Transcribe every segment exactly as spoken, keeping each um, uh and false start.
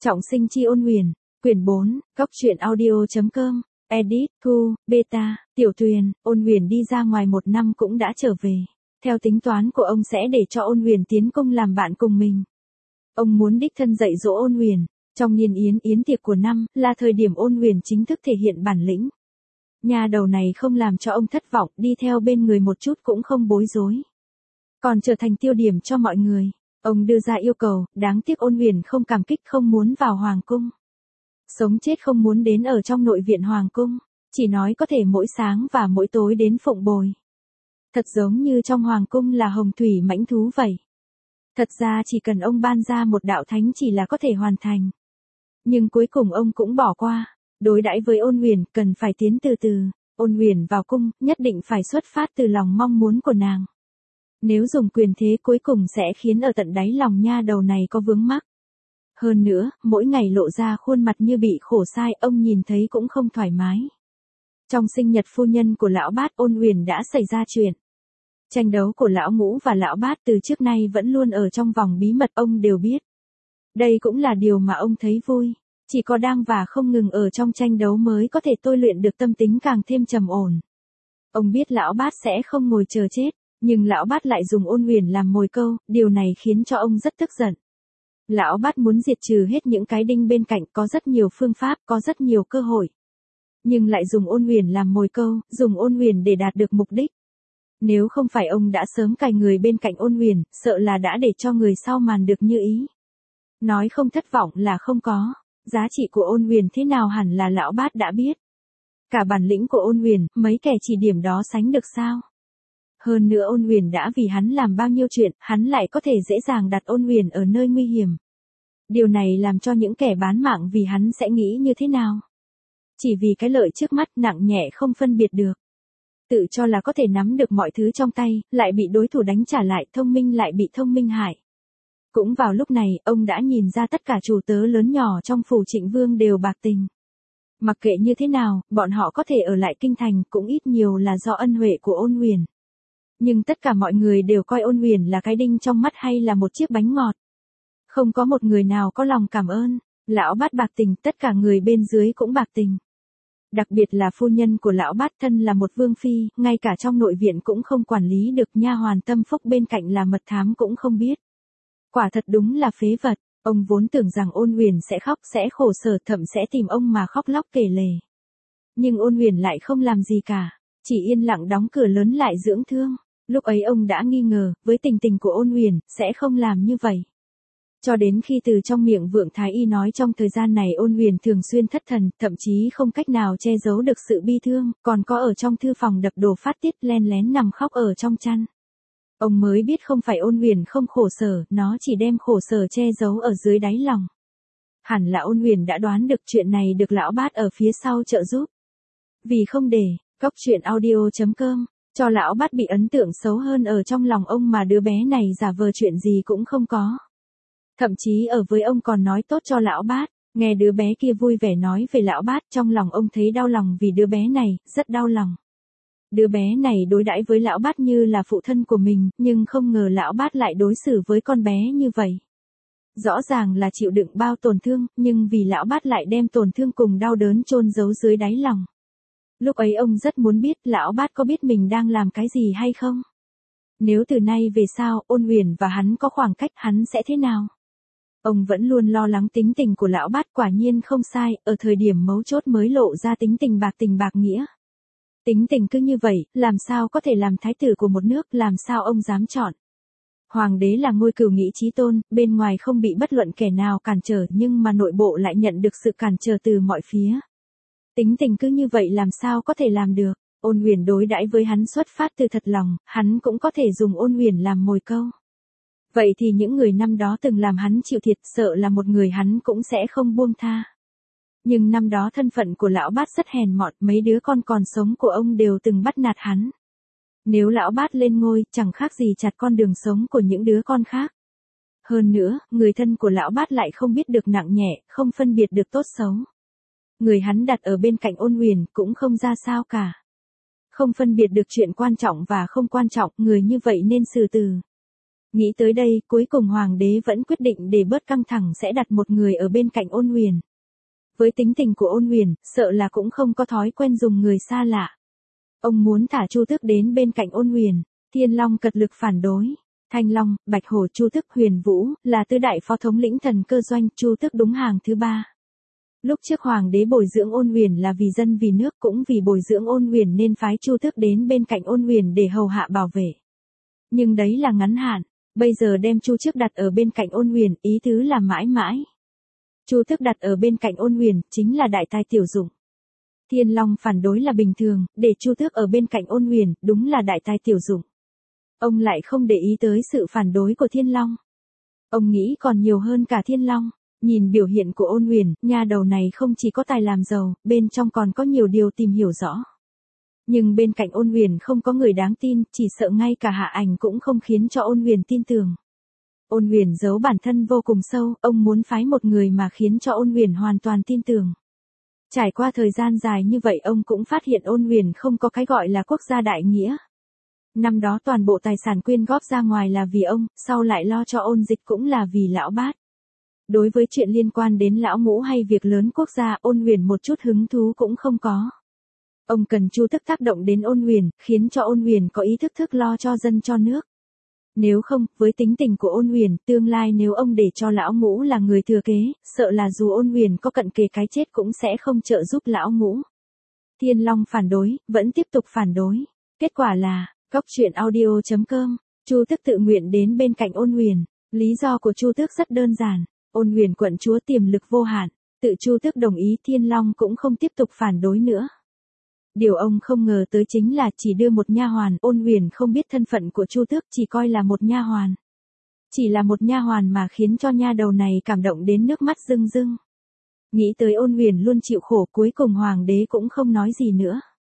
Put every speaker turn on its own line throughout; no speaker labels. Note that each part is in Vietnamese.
Trọng sinh chi ôn huyền, quyển bốn, góc truyện audio.com, edit, thu, beta, tiểu tuyền, ôn huyền đi ra ngoài một năm cũng đã trở về. Theo tính toán của ông sẽ để cho ôn huyền tiến công làm bạn cùng mình. Ông muốn đích thân dạy dỗ ôn huyền. Trong niên yến yến tiệc của năm là thời điểm ôn huyền chính thức thể hiện bản lĩnh. Nhà đầu này không làm cho ông thất vọng, đi theo bên người một chút cũng không bối rối. Còn trở thành tiêu điểm cho mọi người. Ông đưa ra yêu cầu, đáng tiếc ôn huyền không cảm kích, không muốn vào hoàng cung. Sống chết không muốn đến ở trong nội viện hoàng cung, chỉ nói có thể mỗi sáng và mỗi tối đến phụng bồi. Thật giống như trong hoàng cung là hồng thủy mãnh thú vậy. Thật ra chỉ cần ông ban ra một đạo thánh chỉ là có thể hoàn thành. Nhưng cuối cùng ông cũng bỏ qua, đối đãi với ôn huyền cần phải tiến từ từ, ôn huyền vào cung nhất định phải xuất phát từ lòng mong muốn của nàng. Nếu dùng quyền thế cuối cùng sẽ khiến ở tận đáy lòng nha đầu này có vướng mắc. Hơn nữa, mỗi ngày lộ ra khuôn mặt như bị khổ sai, ông nhìn thấy cũng không thoải mái. Trong sinh nhật phu nhân của lão bát ôn huyền đã xảy ra chuyện. Tranh đấu của lão ngũ và lão bát từ trước nay vẫn luôn ở trong vòng bí mật, ông đều biết. Đây cũng là điều mà ông thấy vui. Chỉ có đang và không ngừng ở trong tranh đấu mới có thể tôi luyện được tâm tính càng thêm trầm ổn. Ông biết lão bát sẽ không ngồi chờ chết, nhưng lão bát lại dùng ôn huyền làm mồi câu, điều này khiến cho ông rất tức giận. Lão bát muốn diệt trừ hết những cái đinh bên cạnh, có rất nhiều phương pháp, có rất nhiều cơ hội. Nhưng lại dùng ôn huyền làm mồi câu, dùng ôn huyền để đạt được mục đích. Nếu không phải ông đã sớm cài người bên cạnh ôn huyền, sợ là đã để cho người sau màn được như ý. Nói không thất vọng là không có, giá trị của ôn huyền thế nào hẳn là lão bát đã biết. Cả bản lĩnh của ôn huyền, mấy kẻ chỉ điểm đó sánh được sao? Hơn nữa ôn huyền đã vì hắn làm bao nhiêu chuyện, hắn lại có thể dễ dàng đặt ôn huyền ở nơi nguy hiểm. Điều này làm cho những kẻ bán mạng vì hắn sẽ nghĩ như thế nào? Chỉ vì cái lợi trước mắt nặng nhẹ không phân biệt được. Tự cho là có thể nắm được mọi thứ trong tay, lại bị đối thủ đánh trả lại, thông minh lại bị thông minh hại. Cũng vào lúc này, ông đã nhìn ra tất cả chủ tớ lớn nhỏ trong phủ Trịnh Vương đều bạc tình. Mặc kệ như thế nào, bọn họ có thể ở lại kinh thành cũng ít nhiều là do ân huệ của ôn huyền. Nhưng tất cả mọi người đều coi ôn huyền là cái đinh trong mắt hay là một chiếc bánh ngọt. Không có một người nào có lòng cảm ơn. Lão bát bạc tình, tất cả người bên dưới cũng bạc tình. Đặc biệt là phu nhân của lão bát thân là một vương phi, ngay cả trong nội viện cũng không quản lý được, nha hoàn tâm phúc bên cạnh là mật thám cũng không biết. Quả thật đúng là phế vật, ông vốn tưởng rằng ôn huyền sẽ khóc, sẽ khổ sở, thậm sẽ tìm ông mà khóc lóc kể lể. Nhưng ôn huyền lại không làm gì cả, chỉ yên lặng đóng cửa lớn lại dưỡng thương. Lúc ấy ông đã nghi ngờ, với tình tình của ôn huyền, sẽ không làm như vậy. Cho đến khi từ trong miệng Vượng Thái Y nói trong thời gian này ôn huyền thường xuyên thất thần, thậm chí không cách nào che giấu được sự bi thương, còn có ở trong thư phòng đập đồ phát tiết, len lén nằm khóc ở trong chăn. Ông mới biết không phải ôn huyền không khổ sở, nó chỉ đem khổ sở che giấu ở dưới đáy lòng. Hẳn là ôn huyền đã đoán được chuyện này, được lão bát ở phía sau trợ giúp. Vì không để, góc truyện audio.com, cho lão bát bị ấn tượng xấu hơn ở trong lòng ông mà đứa bé này giả vờ chuyện gì cũng không có. Thậm chí ở với ông còn nói tốt cho lão bát, nghe đứa bé kia vui vẻ nói về lão bát, trong lòng ông thấy đau lòng vì đứa bé này, rất đau lòng. Đứa bé này đối đãi với lão bát như là phụ thân của mình, nhưng không ngờ lão bát lại đối xử với con bé như vậy. Rõ ràng là chịu đựng bao tổn thương, nhưng vì lão bát lại đem tổn thương cùng đau đớn chôn giấu dưới đáy lòng. Lúc ấy ông rất muốn biết lão bát có biết mình đang làm cái gì hay không? Nếu từ nay về sau, ôn huyền và hắn có khoảng cách, hắn sẽ thế nào? Ông vẫn luôn lo lắng tính tình của lão bát, quả nhiên không sai, ở thời điểm mấu chốt mới lộ ra tính tình bạc tình bạc nghĩa. Tính tình cứ như vậy, làm sao có thể làm thái tử của một nước, làm sao ông dám chọn? Hoàng đế là ngôi cửu nghị chí tôn, bên ngoài không bị bất luận kẻ nào cản trở, nhưng mà nội bộ lại nhận được sự cản trở từ mọi phía. Tính tình cứ như vậy làm sao có thể làm được? Ôn huyền đối đãi với hắn xuất phát từ thật lòng, hắn cũng có thể dùng ôn huyền làm mồi câu. Vậy thì những người năm đó từng làm hắn chịu thiệt, sợ là một người hắn cũng sẽ không buông tha. Nhưng năm đó thân phận của lão bát rất hèn mọn, mấy đứa con còn sống của ông đều từng bắt nạt hắn. Nếu lão bát lên ngôi, chẳng khác gì chặt con đường sống của những đứa con khác. Hơn nữa, người thân của lão bát lại không biết được nặng nhẹ, không phân biệt được tốt xấu. Người hắn đặt ở bên cạnh ôn huyền cũng không ra sao cả. Không phân biệt được chuyện quan trọng và không quan trọng, người như vậy nên xử từ. Nghĩ tới đây, cuối cùng hoàng đế vẫn quyết định để bớt căng thẳng sẽ đặt một người ở bên cạnh Ôn Huyền. Với tính tình của Ôn Huyền, sợ là cũng không có thói quen dùng người xa lạ. Ông muốn thả Chu Tước đến bên cạnh Ôn Huyền. Thiên Long cật lực phản đối. Thanh Long, Bạch Hổ, Chu Tước, Huyền Vũ là tứ đại phó thống lĩnh thần cơ doanh, Chu Tước đúng hàng thứ ba. Lúc trước hoàng đế bồi dưỡng Ôn Huyền là vì dân vì nước, cũng vì bồi dưỡng Ôn Huyền nên phái Chu Tước đến bên cạnh Ôn Huyền để hầu hạ bảo vệ. Nhưng đấy là ngắn hạn, bây giờ đem Chu Tước đặt ở bên cạnh Ôn Huyền, ý tứ là mãi mãi. Chu Tước đặt ở bên cạnh Ôn Huyền chính là đại tai tiểu dụng. Thiên Long phản đối là bình thường, để Chu Tước ở bên cạnh Ôn Huyền, đúng là đại tai tiểu dụng. Ông lại không để ý tới sự phản đối của Thiên Long. Ông nghĩ còn nhiều hơn cả Thiên Long. Nhìn biểu hiện của Ôn Huyền, nha đầu này không chỉ có tài làm giàu, bên trong còn có nhiều điều tìm hiểu rõ. Nhưng bên cạnh Ôn Huyền không có người đáng tin, chỉ sợ ngay cả Hạ Ảnh cũng không khiến cho Ôn Huyền tin tưởng. Ôn Huyền giấu bản thân vô cùng sâu, ông muốn phái một người mà khiến cho Ôn Huyền hoàn toàn tin tưởng. Trải qua thời gian dài như vậy ông cũng phát hiện Ôn Huyền không có cái gọi là quốc gia đại nghĩa. Năm đó toàn bộ tài sản quyên góp ra ngoài là vì ông, sau lại lo cho Ôn Dịch cũng là vì lão bát. Đối với chuyện liên quan đến lão ngũ hay việc lớn quốc gia, Ôn Huyền một chút hứng thú cũng không có. Ông cần Chu Tước tác động đến Ôn Huyền, khiến cho Ôn Huyền có ý thức thức lo cho dân cho nước. Nếu không, với tính tình của Ôn Huyền, tương lai nếu ông để cho lão ngũ là người thừa kế, sợ là dù Ôn Huyền có cận kề cái chết cũng sẽ không trợ giúp lão ngũ. Thiên Long phản đối, vẫn tiếp tục phản đối. Kết quả là, góc truyện audio chấm com, Chu Tước tự nguyện đến bên cạnh Ôn Huyền. Lý do của Chu Tước rất đơn giản. Ôn Huyền quận chúa tiềm lực vô hạn, tự Chu Tước đồng ý, Thiên Long cũng không tiếp tục phản đối nữa. Điều ông không ngờ tới chính là chỉ đưa một nha hoàn, Ôn Huyền không biết thân phận của Chu Tước, chỉ coi là một nha hoàn. Chỉ là một nha hoàn mà khiến cho nha đầu này cảm động đến nước mắt rưng rưng. Nghĩ tới Ôn Huyền luôn chịu khổ, cuối cùng hoàng đế cũng không nói gì nữa.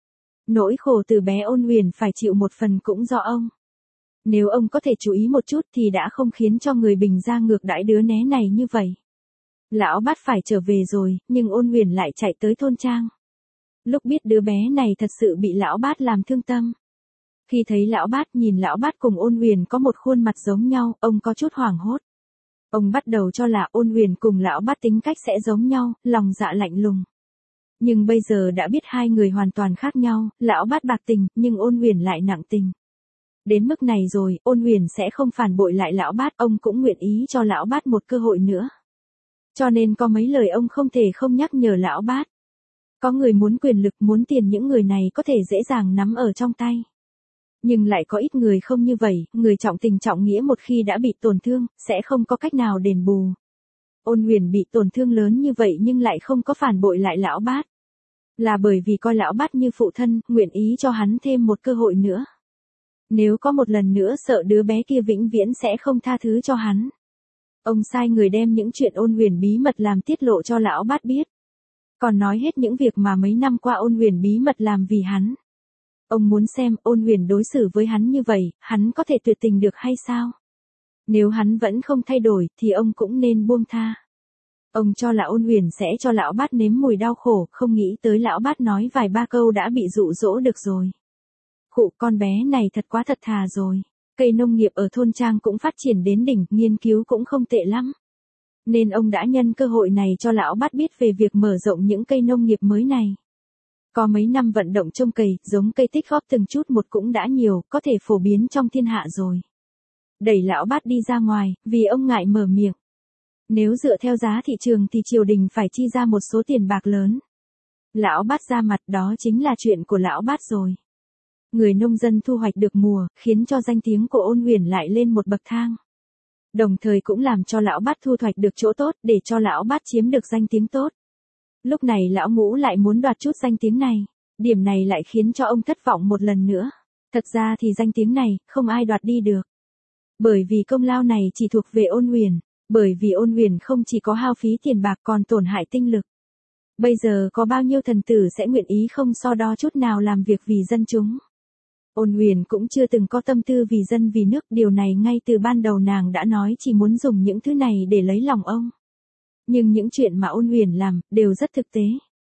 Nỗi khổ từ bé Ôn Huyền phải chịu một phần cũng do ông. Nếu ông có thể chú ý một chút thì đã không khiến cho người Bình ra ngược đãi đứa né này như vậy. Lão bát phải trở về rồi, nhưng Ôn Huyền lại chạy tới thôn trang. Lúc biết đứa bé này thật sự bị lão bát làm thương tâm. Khi thấy lão bát, nhìn lão bát cùng Ôn Huyền có một khuôn mặt giống nhau, ông có chút hoảng hốt. Ông bắt đầu cho là Ôn Huyền cùng lão bát tính cách sẽ giống nhau, lòng dạ lạnh lùng. Nhưng bây giờ đã biết hai người hoàn toàn khác nhau, lão bát bạc tình, nhưng Ôn Huyền lại nặng tình. Đến mức này rồi, Ôn Huyền sẽ không phản bội lại lão bát, ông cũng nguyện ý cho lão bát một cơ hội nữa. Cho nên có mấy lời ông không thể không nhắc nhở lão bát. Có người muốn quyền lực, muốn tiền, những người này có thể dễ dàng nắm ở trong tay. Nhưng lại có ít người không như vậy, người trọng tình trọng nghĩa một khi đã bị tổn thương, sẽ không có cách nào đền bù. Ôn Huyền bị tổn thương lớn như vậy nhưng lại không có phản bội lại lão bát. Là bởi vì coi lão bát như phụ thân, nguyện ý cho hắn thêm một cơ hội nữa. Nếu có một lần nữa sợ đứa bé kia vĩnh viễn sẽ không tha thứ cho hắn. Ông sai người đem những chuyện Ôn Huyền bí mật làm tiết lộ cho lão bát biết. Còn nói hết những việc mà mấy năm qua Ôn Huyền bí mật làm vì hắn. Ông muốn xem Ôn Huyền đối xử với hắn như vậy, hắn có thể tuyệt tình được hay sao? Nếu hắn vẫn không thay đổi thì ông cũng nên buông tha. Ông cho là Ôn Huyền sẽ cho lão bát nếm mùi đau khổ, không nghĩ tới lão bát nói vài ba câu đã bị dụ dỗ được rồi. Khụ, con bé này thật quá thật thà rồi. Cây nông nghiệp ở thôn trang cũng phát triển đến đỉnh, nghiên cứu cũng không tệ lắm. Nên ông đã nhân cơ hội này cho lão bát biết về việc mở rộng những cây nông nghiệp mới này. Có mấy năm vận động trông cày, giống cây tích góp từng chút một cũng đã nhiều, có thể phổ biến trong thiên hạ rồi. Đẩy lão bát đi ra ngoài, vì ông ngại mở miệng. Nếu dựa theo giá thị trường thì triều đình phải chi ra một số tiền bạc lớn. Lão bát ra mặt, đó chính là chuyện của lão bát rồi. Người nông dân thu hoạch được mùa, khiến cho danh tiếng của Ôn Huyền lại lên một bậc thang. Đồng thời cũng làm cho lão bát thu hoạch được chỗ tốt, để cho lão bát chiếm được danh tiếng tốt. Lúc này lão ngũ lại muốn đoạt chút danh tiếng này. Điểm này lại khiến cho ông thất vọng một lần nữa. Thật ra thì danh tiếng này, không ai đoạt đi được. Bởi vì công lao này chỉ thuộc về Ôn Huyền. Bởi vì Ôn Huyền không chỉ có hao phí tiền bạc còn tổn hại tinh lực. Bây giờ có bao nhiêu thần tử sẽ nguyện ý không so đo chút nào làm việc vì dân chúng. Ôn Huyền cũng chưa từng có tâm tư vì dân vì nước, điều này ngay từ ban đầu nàng đã nói chỉ muốn dùng những thứ này để lấy lòng ông. Nhưng những chuyện mà Ôn Huyền làm, đều rất thực tế.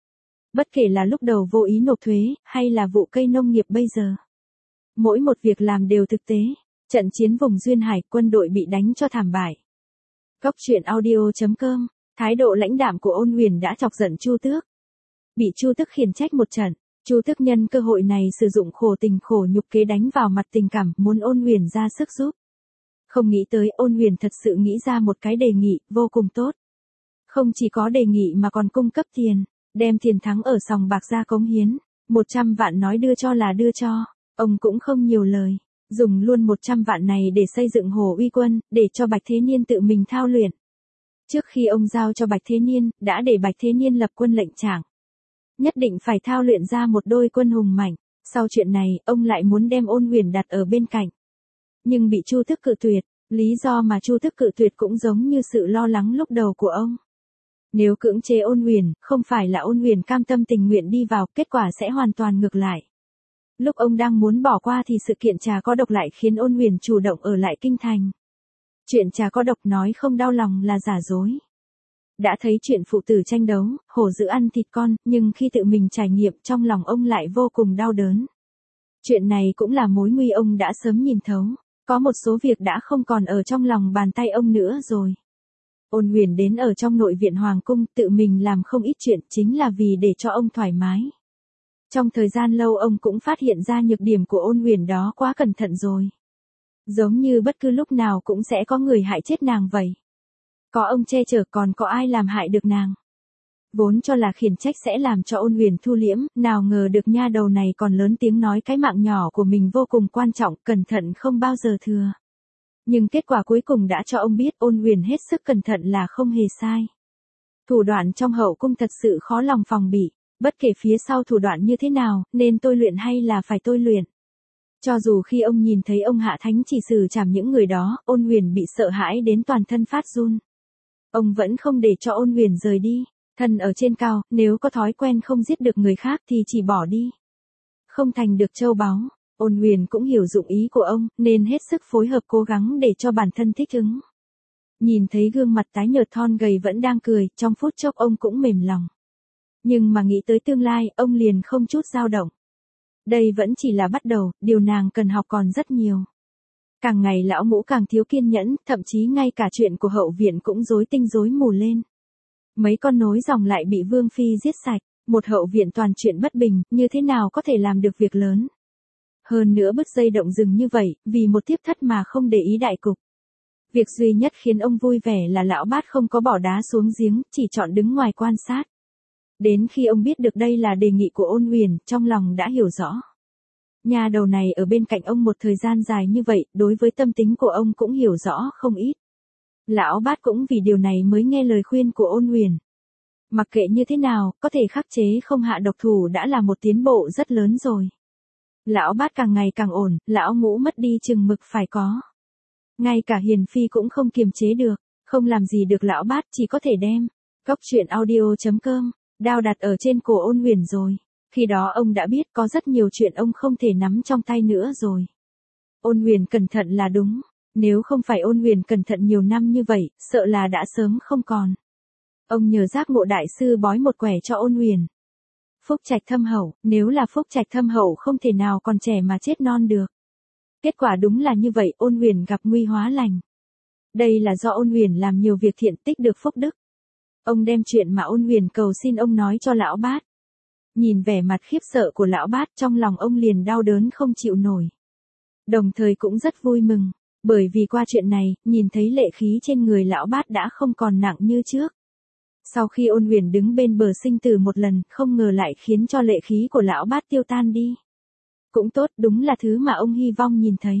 Bất kể là lúc đầu vô ý nộp thuế, hay là vụ cây nông nghiệp bây giờ. Mỗi một việc làm đều thực tế. Trận chiến vùng Duyên Hải, quân đội bị đánh cho thảm bại. Góc truyện audio chấm com, thái độ lãnh đạm của Ôn Huyền đã chọc giận Chu Tước. Bị Chu Tước khiển trách một trận, Chu Tước nhân cơ hội này sử dụng khổ tình khổ nhục kế đánh vào mặt tình cảm, muốn Ôn Huyền ra sức giúp. Không nghĩ tới Ôn Huyền thật sự nghĩ ra một cái đề nghị vô cùng tốt. Không chỉ có đề nghị mà còn cung cấp tiền, đem tiền thắng ở sòng bạc ra cống hiến, một trăm vạn nói đưa cho là đưa cho, ông cũng không nhiều lời, dùng luôn một trăm vạn này để xây dựng Hồ Uy Quân, để cho Bạch Thế Niên tự mình thao luyện. Trước khi ông giao cho Bạch Thế Niên, đã để Bạch Thế Niên lập quân lệnh trạng. Nhất định phải thao luyện ra một đôi quân hùng mạnh, sau chuyện này, ông lại muốn đem Ôn Huyền đặt ở bên cạnh. Nhưng bị Chu Tước cự tuyệt, lý do mà Chu Tước cự tuyệt cũng giống như sự lo lắng lúc đầu của ông. Nếu cưỡng chế Ôn Huyền, không phải là Ôn Huyền cam tâm tình nguyện đi vào, kết quả sẽ hoàn toàn ngược lại. Lúc ông đang muốn bỏ qua thì sự kiện trà có độc lại khiến Ôn Huyền chủ động ở lại kinh thành. Chuyện trà có độc nói không đau lòng là giả dối. Đã thấy chuyện phụ tử tranh đấu, hổ dữ ăn thịt con, nhưng khi tự mình trải nghiệm trong lòng ông lại vô cùng đau đớn. Chuyện này cũng là mối nguy ông đã sớm nhìn thấu, có một số việc đã không còn ở trong lòng bàn tay ông nữa rồi. Ôn Huyền đến ở trong nội viện Hoàng cung, tự mình làm không ít chuyện chính là vì để cho ông thoải mái. Trong thời gian lâu ông cũng phát hiện ra nhược điểm của Ôn Huyền đó quá cẩn thận rồi. Giống như bất cứ lúc nào cũng sẽ có người hại chết nàng vậy. Có ông che chở còn có ai làm hại được nàng. Vốn cho là khiển trách sẽ làm cho Ôn Huyền thu liễm, nào ngờ được nha đầu này còn lớn tiếng nói cái mạng nhỏ của mình vô cùng quan trọng, cẩn thận không bao giờ thừa. Nhưng kết quả cuối cùng đã cho ông biết Ôn Huyền hết sức cẩn thận là không hề sai. Thủ đoạn trong hậu cung thật sự khó lòng phòng bị, bất kể phía sau thủ đoạn như thế nào, nên tôi luyện hay là phải tôi luyện. Cho dù khi ông nhìn thấy ông Hạ Thánh chỉ xử trảm những người đó, Ôn Huyền bị sợ hãi đến toàn thân phát run. Ông vẫn không để cho Ôn Huyền rời đi, thân ở trên cao, nếu có thói quen không giết được người khác thì chỉ bỏ đi. Không thành được châu báu, Ôn Huyền cũng hiểu dụng ý của ông, nên hết sức phối hợp cố gắng để cho bản thân thích ứng. Nhìn thấy gương mặt tái nhợt thon gầy vẫn đang cười, trong phút chốc ông cũng mềm lòng. Nhưng mà nghĩ tới tương lai, ông liền không chút dao động. Đây vẫn chỉ là bắt đầu, điều nàng cần học còn rất nhiều. Càng ngày lão ngũ càng thiếu kiên nhẫn, thậm chí ngay cả chuyện của hậu viện cũng rối tinh rối mù lên. Mấy con nối dòng lại bị Vương Phi giết sạch, một hậu viện toàn chuyện bất bình, như thế nào có thể làm được việc lớn. Hơn nữa bứt dây động rừng như vậy, vì một tiếp thất mà không để ý đại cục. Việc duy nhất khiến ông vui vẻ là lão bát không có bỏ đá xuống giếng, chỉ chọn đứng ngoài quan sát. Đến khi ông biết được đây là đề nghị của Ôn Huyền, trong lòng đã hiểu rõ. Nhà đầu này ở bên cạnh ông một thời gian dài như vậy, đối với tâm tính của ông cũng hiểu rõ không ít. Lão bát cũng vì điều này mới nghe lời khuyên của Ôn Huyền. Mặc kệ như thế nào, có thể khắc chế không hạ độc thủ đã là một tiến bộ rất lớn rồi. Lão bát càng ngày càng ổn, lão ngũ mất đi chừng mực phải có. Ngay cả Hiền Phi cũng không kiềm chế được, không làm gì được lão bát, chỉ có thể đem. Góc truyện audio chấm com, đao đặt ở trên cổ Ôn Huyền rồi. Khi đó ông đã biết có rất nhiều chuyện ông không thể nắm trong tay nữa rồi. Ôn Huyền cẩn thận là đúng, nếu không phải Ôn Huyền cẩn thận nhiều năm như vậy, sợ là đã sớm không còn. Ông nhờ Giác Ngộ đại sư bói một quẻ cho Ôn Huyền. Phúc trạch thâm hậu, nếu là phúc trạch thâm hậu không thể nào còn trẻ mà chết non được. Kết quả đúng là như vậy, Ôn Huyền gặp nguy hóa lành. Đây là do Ôn Huyền làm nhiều việc thiện tích được phúc đức. Ông đem chuyện mà Ôn Huyền cầu xin ông nói cho lão bát. Nhìn vẻ mặt khiếp sợ của lão bát, trong lòng ông liền đau đớn không chịu nổi. Đồng thời cũng rất vui mừng, bởi vì qua chuyện này, nhìn thấy lệ khí trên người lão bát đã không còn nặng như trước. Sau khi Ôn Huyền đứng bên bờ sinh tử một lần, không ngờ lại khiến cho lệ khí của lão bát tiêu tan đi. Cũng tốt, đúng là thứ mà ông hy vọng nhìn thấy.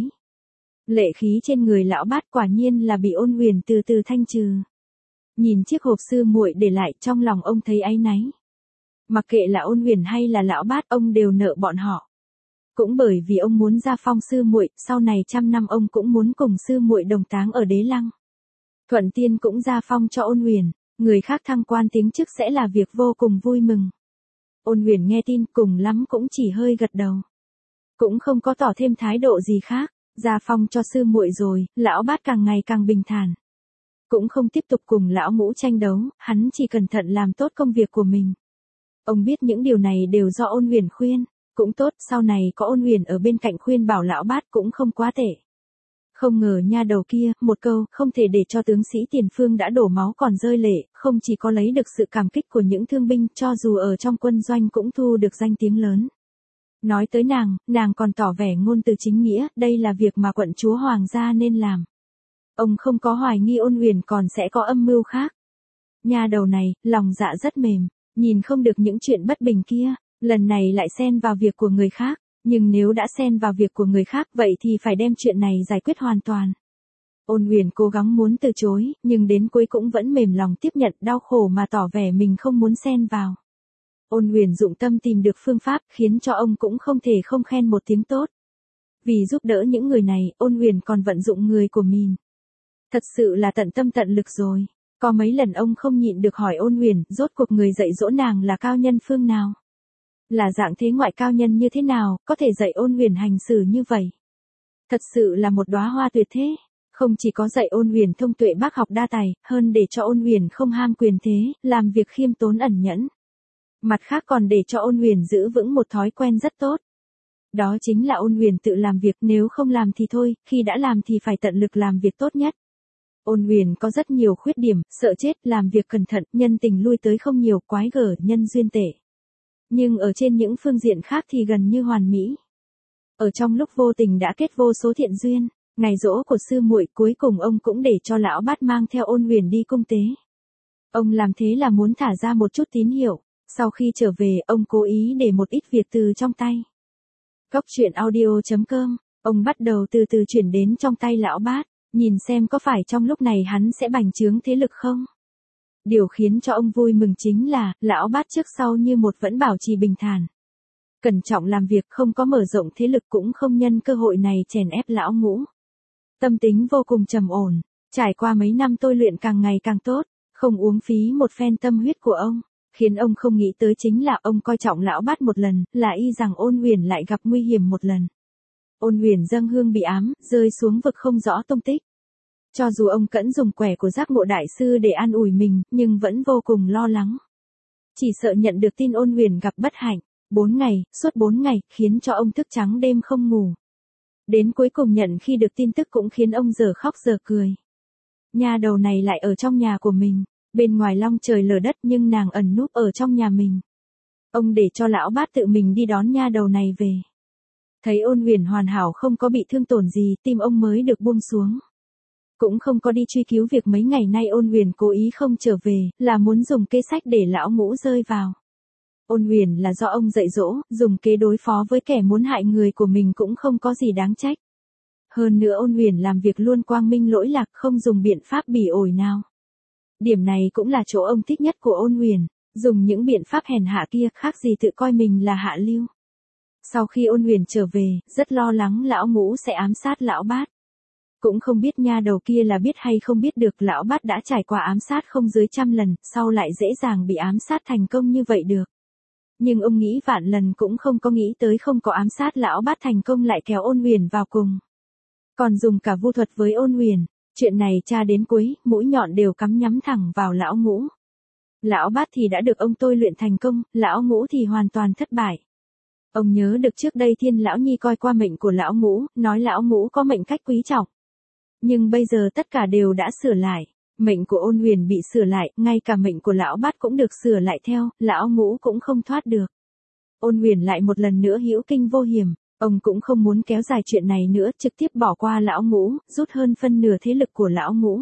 Lệ khí trên người lão bát quả nhiên là bị Ôn Huyền từ từ thanh trừ. Nhìn chiếc hộp sư muội để lại, trong lòng ông thấy áy náy. Mặc kệ là Ôn Huyền hay là lão bát, ông đều nợ bọn họ. Cũng bởi vì ông muốn gia phong sư muội, sau này trăm năm ông cũng muốn cùng sư muội đồng táng ở Đế Lăng. Thuận Tiên cũng gia phong cho Ôn Huyền, người khác thăng quan tiến chức sẽ là việc vô cùng vui mừng. Ôn Huyền nghe tin cùng lắm cũng chỉ hơi gật đầu. Cũng không có tỏ thêm thái độ gì khác, gia phong cho sư muội rồi, lão bát càng ngày càng bình thản. Cũng không tiếp tục cùng lão ngũ tranh đấu, hắn chỉ cẩn thận làm tốt công việc của mình. Ông biết những điều này đều do Ôn Huyền khuyên, cũng tốt, sau này có Ôn Huyền ở bên cạnh khuyên bảo lão bát cũng không quá tệ. Không ngờ nha đầu kia, một câu, không thể để cho tướng sĩ Tiền Phương đã đổ máu còn rơi lệ, không chỉ có lấy được sự cảm kích của những thương binh, cho dù ở trong quân doanh cũng thu được danh tiếng lớn. Nói tới nàng, nàng còn tỏ vẻ ngôn từ chính nghĩa, đây là việc mà quận chúa hoàng gia nên làm. Ông không có hoài nghi Ôn Huyền còn sẽ có âm mưu khác. Nha đầu này, lòng dạ rất mềm, nhìn không được những chuyện bất bình kia, lần này lại xen vào việc của người khác, nhưng nếu đã xen vào việc của người khác vậy thì phải đem chuyện này giải quyết hoàn toàn. Ôn Huyền cố gắng muốn từ chối, nhưng đến cuối cũng vẫn mềm lòng tiếp nhận đau khổ mà tỏ vẻ mình không muốn xen vào. Ôn Huyền dụng tâm tìm được phương pháp khiến cho ông cũng không thể không khen một tiếng tốt. Vì giúp đỡ những người này, Ôn Huyền còn vận dụng người của mình. Thật sự là tận tâm tận lực rồi. Có mấy lần ông không nhịn được hỏi Ôn Huyền, rốt cuộc người dạy dỗ nàng là cao nhân phương nào? Là dạng thế ngoại cao nhân như thế nào, có thể dạy Ôn Huyền hành xử như vậy? Thật sự là một đóa hoa tuyệt thế. Không chỉ có dạy Ôn Huyền thông tuệ bác học đa tài, hơn để cho Ôn Huyền không ham quyền thế, làm việc khiêm tốn ẩn nhẫn. Mặt khác còn để cho Ôn Huyền giữ vững một thói quen rất tốt. Đó chính là Ôn Huyền tự làm việc, nếu không làm thì thôi, khi đã làm thì phải tận lực làm việc tốt nhất. Ôn Huyền có rất nhiều khuyết điểm, sợ chết, làm việc cẩn thận, nhân tình lui tới không nhiều, quái gở, nhân duyên tệ. Nhưng ở trên những phương diện khác thì gần như hoàn mỹ. Ở trong lúc vô tình đã kết vô số thiện duyên, ngày giỗ của sư muội cuối cùng ông cũng để cho lão bát mang theo Ôn Huyền đi cung tế. Ông làm thế là muốn thả ra một chút tín hiệu, sau khi trở về ông cố ý để một ít việc từ trong tay. Góc truyện audio chấm com, ông bắt đầu từ từ chuyển đến trong tay lão bát, nhìn xem có phải trong lúc này hắn sẽ bành trướng thế lực không. Điều khiến cho ông vui mừng chính là, lão bát trước sau như một vẫn bảo trì bình thản. Cẩn trọng làm việc, không có mở rộng thế lực, cũng không nhân cơ hội này chèn ép lão ngũ. Tâm tính vô cùng trầm ổn, trải qua mấy năm tôi luyện càng ngày càng tốt, không uống phí một phen tâm huyết của ông, khiến ông không nghĩ tới chính là ông coi trọng lão bát một lần, là y rằng Ôn Huyền lại gặp nguy hiểm một lần. Ôn Huyền dâng hương bị ám, rơi xuống vực không rõ tung tích. Cho dù ông cẫn dùng quẻ của giác ngộ đại sư để an ủi mình, nhưng vẫn vô cùng lo lắng. Chỉ sợ nhận được tin Ôn Huyền gặp bất hạnh, bốn ngày, suốt bốn ngày, khiến cho ông thức trắng đêm không ngủ. Đến cuối cùng nhận khi được tin tức cũng khiến ông giờ khóc giờ cười. Nhà đầu này lại ở trong nhà của mình, bên ngoài long trời lở đất nhưng nàng ẩn núp ở trong nhà mình. Ông để cho lão bát tự mình đi đón nha đầu này về. Thấy Ôn Huyền hoàn hảo không có bị thương tổn gì, tim ông mới được buông xuống. Cũng không có đi truy cứu việc mấy ngày nay Ôn Huyền cố ý không trở về, là muốn dùng kế sách để lão ngũ rơi vào. Ôn Huyền là do ông dạy dỗ, dùng kế đối phó với kẻ muốn hại người của mình cũng không có gì đáng trách. Hơn nữa Ôn Huyền làm việc luôn quang minh lỗi lạc, không dùng biện pháp bỉ ổi nào. Điểm này cũng là chỗ ông thích nhất của Ôn Huyền, dùng những biện pháp hèn hạ kia, khác gì tự coi mình là hạ lưu. Sau khi Ôn Huyền trở về, rất lo lắng lão ngũ sẽ ám sát lão bát. Cũng không biết nha đầu kia là biết hay không biết được lão bát đã trải qua ám sát không dưới trăm lần, sau lại dễ dàng bị ám sát thành công như vậy được. Nhưng ông nghĩ vạn lần cũng không có nghĩ tới không có ám sát lão bát thành công lại kéo Ôn Huyền vào cùng. Còn dùng cả vu thuật với Ôn Huyền, chuyện này tra đến cuối, mũi nhọn đều cắm nhắm thẳng vào lão ngũ. Lão bát thì đã được ông tôi luyện thành công, lão ngũ thì hoàn toàn thất bại. Ông nhớ được trước đây Thiên Lão Nhi coi qua mệnh của lão ngũ, nói lão ngũ có mệnh cách quý trọng. Nhưng bây giờ tất cả đều đã sửa lại, mệnh của Ôn Huyền bị sửa lại, ngay cả mệnh của lão bát cũng được sửa lại theo, lão ngũ cũng không thoát được. Ôn Huyền lại một lần nữa hữu kinh vô hiểm, ông cũng không muốn kéo dài chuyện này nữa, trực tiếp bỏ qua lão ngũ, rút hơn phân nửa thế lực của lão ngũ.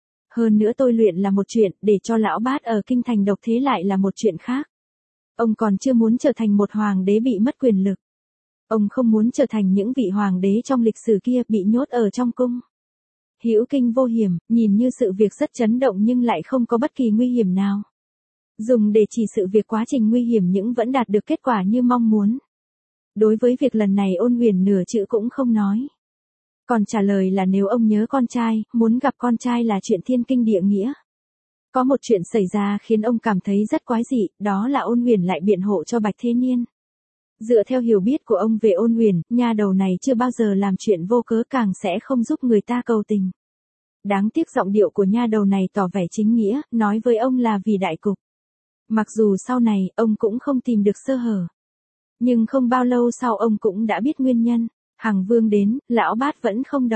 Hơn nữa tôi luyện là một chuyện, để cho lão bát ở kinh thành độc thế lại là một chuyện khác. Ông còn chưa muốn trở thành một hoàng đế bị mất quyền lực. Ông không muốn trở thành những vị hoàng đế trong lịch sử kia bị nhốt ở trong cung. Hữu kinh vô hiểm, nhìn như sự việc rất chấn động nhưng lại không có bất kỳ nguy hiểm nào. Dùng để chỉ sự việc quá trình nguy hiểm nhưng vẫn đạt được kết quả như mong muốn. Đối với việc lần này Ôn Huyền nửa chữ cũng không nói. Còn trả lời là nếu ông nhớ con trai, muốn gặp con trai là chuyện thiên kinh địa nghĩa. Có một chuyện xảy ra khiến ông cảm thấy rất quái dị, đó là Ôn Huyền lại biện hộ cho Bạch Thế Niên. Dựa theo hiểu biết của ông về Ôn Huyền, nha đầu này chưa bao giờ làm chuyện vô cớ, càng sẽ không giúp người ta cầu tình. Đáng tiếc giọng điệu của nha đầu này tỏ vẻ chính nghĩa, nói với ông là vì đại cục. Mặc dù sau này, ông cũng không tìm được sơ hở. Nhưng không bao lâu sau ông cũng đã biết nguyên nhân. Hằng Vương đến, lão bát vẫn không động.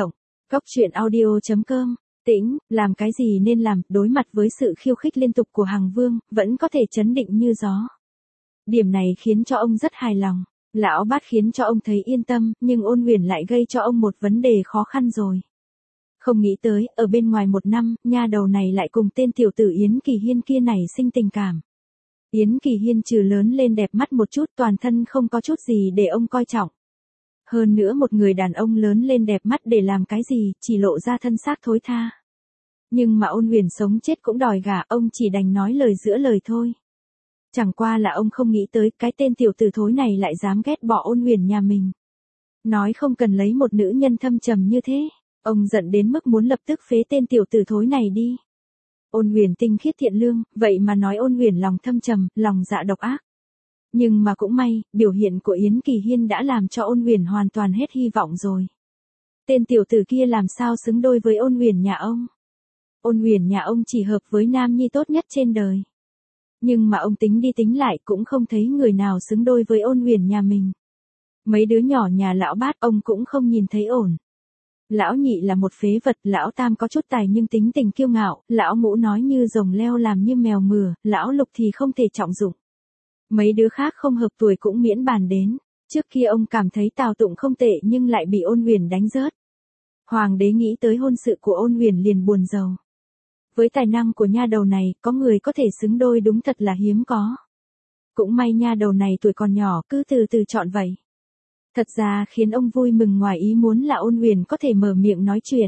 Cóc truyện audio chấm com. Tĩnh, làm cái gì nên làm, đối mặt với sự khiêu khích liên tục của Hằng Vương, vẫn có thể trấn định như gió. Điểm này khiến cho ông rất hài lòng. Lão Bát khiến cho ông thấy yên tâm, nhưng Ôn Huyền lại gây cho ông một vấn đề khó khăn rồi. Không nghĩ tới, ở bên ngoài một năm, nha đầu này lại cùng tên tiểu tử Yến Kỳ Hiên kia này sinh tình cảm. Yến Kỳ Hiên trừ lớn lên đẹp mắt một chút, toàn thân không có chút gì để ông coi trọng. Hơn nữa một người đàn ông lớn lên đẹp mắt để làm cái gì, chỉ lộ ra thân xác thối tha. Nhưng mà Ôn Huyền sống chết cũng đòi gả, ông chỉ đành nói lời giữa lời thôi. Chẳng qua là ông không nghĩ tới cái tên tiểu tử thối này lại dám ghét bỏ Ôn Huyền nhà mình. Nói không cần lấy một nữ nhân thâm trầm như thế, ông giận đến mức muốn lập tức phế tên tiểu tử thối này đi. Ôn Huyền tinh khiết thiện lương, vậy mà nói Ôn Huyền lòng thâm trầm, lòng dạ độc ác. Nhưng mà cũng may, biểu hiện của Yến Kỳ Hiên đã làm cho Ôn Huyền hoàn toàn hết hy vọng rồi. Tên tiểu tử kia làm sao xứng đôi với Ôn Huyền nhà ông. Ôn Huyền nhà ông chỉ hợp với nam nhi tốt nhất trên đời. Nhưng mà ông tính đi tính lại cũng không thấy người nào xứng đôi với Ôn Huyền nhà mình. Mấy đứa nhỏ nhà lão Bát ông cũng không nhìn thấy ổn. Lão Nhị là một phế vật, lão Tam có chút tài nhưng tính tình kiêu ngạo, lão Ngũ nói như rồng leo làm như mèo mửa, lão Lục thì không thể trọng dụng. Mấy đứa khác không hợp tuổi cũng miễn bàn đến. Trước kia ông cảm thấy Tào Tụng không tệ nhưng lại bị Ôn Huyền đánh rớt. Hoàng đế nghĩ tới hôn sự của Ôn Huyền liền buồn rầu. Với tài năng của nha đầu này, có người có thể xứng đôi đúng thật là hiếm có. Cũng may nha đầu này tuổi còn nhỏ, cứ từ từ chọn vậy. Thật ra khiến ông vui mừng ngoài ý muốn là Ôn Huyền có thể mở miệng nói chuyện.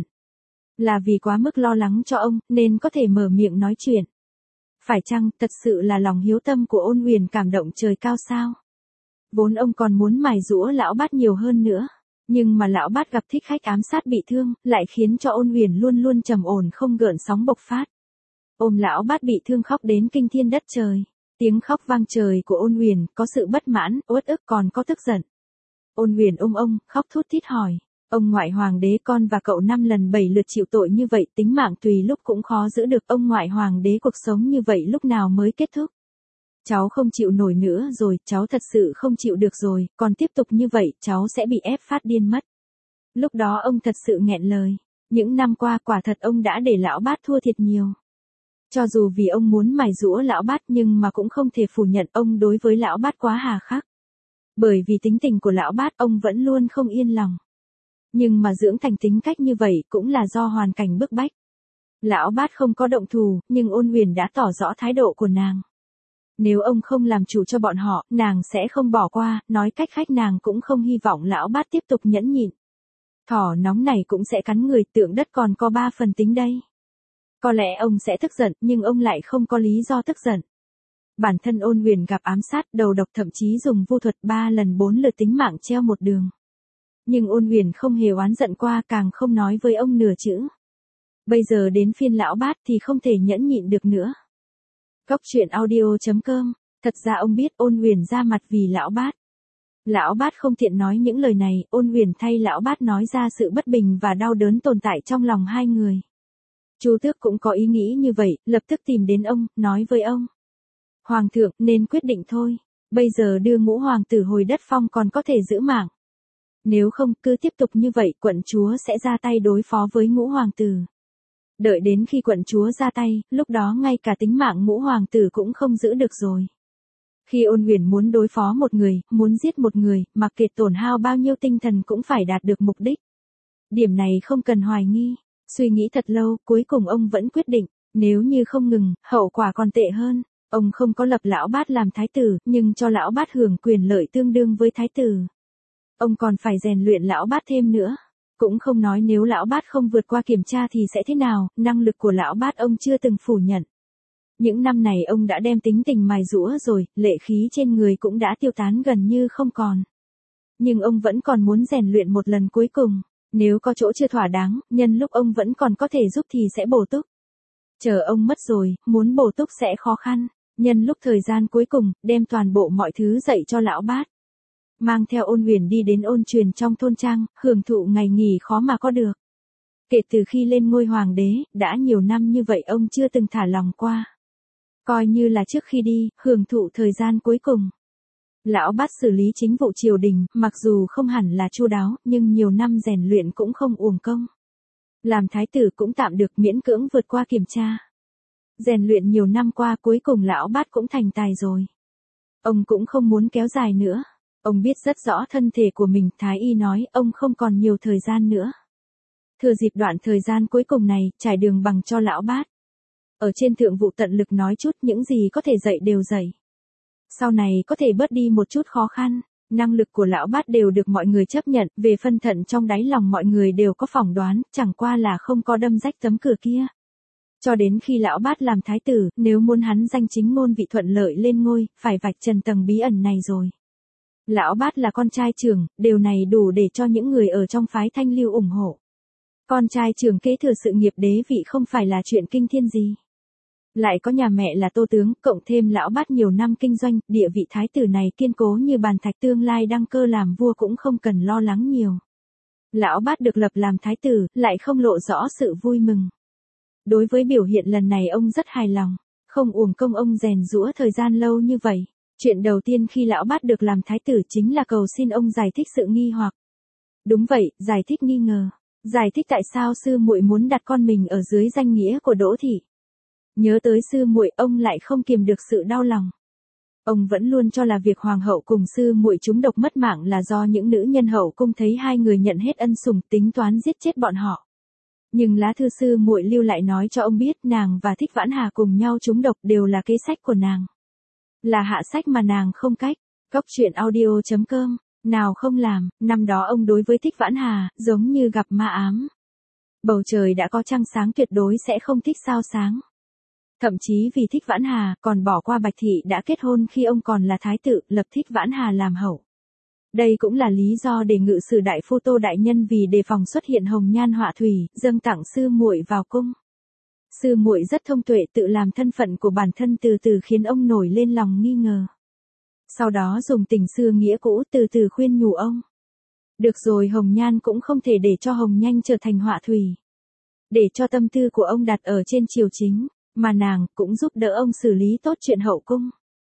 Là vì quá mức lo lắng cho ông, nên có thể mở miệng nói chuyện. Phải chăng, thật sự là lòng hiếu tâm của Ôn Huyền cảm động trời cao sao? Vốn ông còn muốn mài giũa lão Bát nhiều hơn nữa. Nhưng mà lão Bát gặp thích khách ám sát bị thương, lại khiến cho Ôn Huyền luôn luôn trầm ổn không gợn sóng bộc phát. Ôm lão Bát bị thương khóc đến kinh thiên đất trời. Tiếng khóc vang trời của Ôn Huyền, có sự bất mãn, uất ức còn có tức giận. Ôn Huyền ôm ông, khóc thút thít hỏi. Ông ngoại hoàng đế con và cậu năm lần bảy lượt chịu tội như vậy, tính mạng tùy lúc cũng khó giữ được. Ông ngoại hoàng đế cuộc sống như vậy lúc nào mới kết thúc? Cháu không chịu nổi nữa rồi, cháu thật sự không chịu được rồi, còn tiếp tục như vậy, cháu sẽ bị ép phát điên mất. Lúc đó ông thật sự nghẹn lời. Những năm qua quả thật ông đã để lão Bát thua thiệt nhiều. Cho dù vì ông muốn mài giũa lão Bát nhưng mà cũng không thể phủ nhận ông đối với lão Bát quá hà khắc. Bởi vì tính tình của lão Bát ông vẫn luôn không yên lòng. Nhưng mà dưỡng thành tính cách như vậy cũng là do hoàn cảnh bức bách. Lão Bát không có động thù, nhưng Ôn Huyền đã tỏ rõ thái độ của nàng. Nếu ông không làm chủ cho bọn họ, nàng sẽ không bỏ qua, nói cách khác nàng cũng không hy vọng lão Bát tiếp tục nhẫn nhịn. Thỏ nóng này cũng sẽ cắn người, tượng đất còn có ba phần tính đây. Có lẽ ông sẽ tức giận, nhưng ông lại không có lý do tức giận. Bản thân Ôn Huyền gặp ám sát, đầu độc thậm chí dùng vu thuật ba lần bốn lượt tính mạng treo một đường. Nhưng Ôn Huyền không hề oán giận qua, càng không nói với ông nửa chữ. Bây giờ đến phiên lão Bát thì không thể nhẫn nhịn được nữa. Cóc truyện audio chấm com. Thật ra ông biết Ôn Huyền ra mặt vì lão Bát. Lão Bát không tiện nói những lời này, Ôn Huyền thay lão Bát nói ra sự bất bình và đau đớn tồn tại trong lòng hai người. Chu Tước cũng có ý nghĩ như vậy, lập tức tìm đến ông, nói với ông. Hoàng thượng, nên quyết định thôi. Bây giờ đưa Ngũ hoàng tử hồi đất phong còn có thể giữ mạng. Nếu không, cứ tiếp tục như vậy, quận chúa sẽ ra tay đối phó với Ngũ hoàng tử. Đợi đến khi quận chúa ra tay, lúc đó ngay cả tính mạng Ngũ hoàng tử cũng không giữ được rồi. Khi Ôn Huyền muốn đối phó một người, muốn giết một người, mặc kệ tổn hao bao nhiêu tinh thần cũng phải đạt được mục đích. Điểm này không cần hoài nghi. Suy nghĩ thật lâu, cuối cùng ông vẫn quyết định, nếu như không ngừng, hậu quả còn tệ hơn. Ông không có lập lão Bát làm thái tử, nhưng cho lão Bát hưởng quyền lợi tương đương với thái tử. Ông còn phải rèn luyện lão Bát thêm nữa. Cũng không nói nếu lão Bát không vượt qua kiểm tra thì sẽ thế nào, năng lực của lão Bát ông chưa từng phủ nhận. Những năm này ông đã đem tính tình mài giũa rồi, lệ khí trên người cũng đã tiêu tán gần như không còn. Nhưng ông vẫn còn muốn rèn luyện một lần cuối cùng. Nếu có chỗ chưa thỏa đáng, nhân lúc ông vẫn còn có thể giúp thì sẽ bổ túc. Chờ ông mất rồi, muốn bổ túc sẽ khó khăn. Nhân lúc thời gian cuối cùng, đem toàn bộ mọi thứ dạy cho lão Bát. Mang theo Ôn Huyền đi đến ôn truyền trong thôn trang, hưởng thụ ngày nghỉ khó mà có được. Kể từ khi lên ngôi hoàng đế, đã nhiều năm như vậy ông chưa từng thả lòng qua. Coi như là trước khi đi, hưởng thụ thời gian cuối cùng. Lão Bát xử lý chính vụ triều đình, mặc dù không hẳn là chu đáo, nhưng nhiều năm rèn luyện cũng không uổng công. Làm thái tử cũng tạm được, miễn cưỡng vượt qua kiểm tra. Rèn luyện nhiều năm qua cuối cùng lão bát cũng thành tài rồi. Ông cũng không muốn kéo dài nữa. Ông biết rất rõ thân thể của mình, thái y nói ông không còn nhiều thời gian nữa. Thừa dịp đoạn thời gian cuối cùng này, trải đường bằng cho lão bát. Ở trên thượng vụ tận lực nói chút, những gì có thể dạy đều dạy. Sau này có thể bớt đi một chút khó khăn. Năng lực của lão bát đều được mọi người chấp nhận, về phân thận trong đáy lòng mọi người đều có phỏng đoán, chẳng qua là không có đâm rách tấm cửa kia. Cho đến khi lão bát làm thái tử, nếu muốn hắn danh chính ngôn vị thuận lợi lên ngôi, phải vạch trần tầng bí ẩn này rồi. Lão bát là con trai trưởng, điều này đủ để cho những người ở trong phái Thanh Lưu ủng hộ. Con trai trưởng kế thừa sự nghiệp đế vị không phải là chuyện kinh thiên gì. Lại có nhà mẹ là Tô tướng, cộng thêm lão bát nhiều năm kinh doanh, địa vị thái tử này kiên cố như bàn thạch, tương lai đăng cơ làm vua cũng không cần lo lắng nhiều. Lão bát được lập làm thái tử, lại không lộ rõ sự vui mừng. Đối với biểu hiện lần này ông rất hài lòng, không uổng công ông rèn giũa thời gian lâu như vậy. Chuyện đầu tiên khi lão bát được làm thái tử chính là cầu xin ông giải thích sự nghi hoặc. Đúng vậy, giải thích nghi ngờ. Giải thích tại sao sư muội muốn đặt con mình ở dưới danh nghĩa của Đỗ thị. Nhớ tới sư muội, ông lại không kiềm được sự đau lòng. Ông vẫn luôn cho là việc hoàng hậu cùng sư muội trúng độc mất mạng là do những nữ nhân hậu cung thấy hai người nhận hết ân sủng, tính toán giết chết bọn họ. Nhưng lá thư sư muội lưu lại nói cho ông biết nàng và Thích Vãn Hà cùng nhau trúng độc đều là kế sách của nàng. Là hạ sách mà nàng không cách. Góc truyện audio chấm com. Nào không làm, năm đó ông đối với Thích Vãn Hà, giống như gặp ma ám. Bầu trời đã có trăng sáng tuyệt đối sẽ không thích sao sáng. Thậm chí vì Thích Vãn Hà, còn bỏ qua Bạch Thị đã kết hôn khi ông còn là thái tử, lập Thích Vãn Hà làm hậu. Đây cũng là lý do để ngự sử đại phu Tô đại nhân vì đề phòng xuất hiện hồng nhan họa thủy, dâng tặng sư muội vào cung. Sư muội rất thông tuệ, tự làm thân phận của bản thân từ từ khiến ông nổi lên lòng nghi ngờ. Sau đó dùng tình xưa nghĩa cũ từ từ khuyên nhủ ông. Được rồi, hồng nhan cũng không thể để cho hồng nhanh trở thành họa thủy. Để cho tâm tư của ông đặt ở trên triều chính, mà nàng cũng giúp đỡ ông xử lý tốt chuyện hậu cung.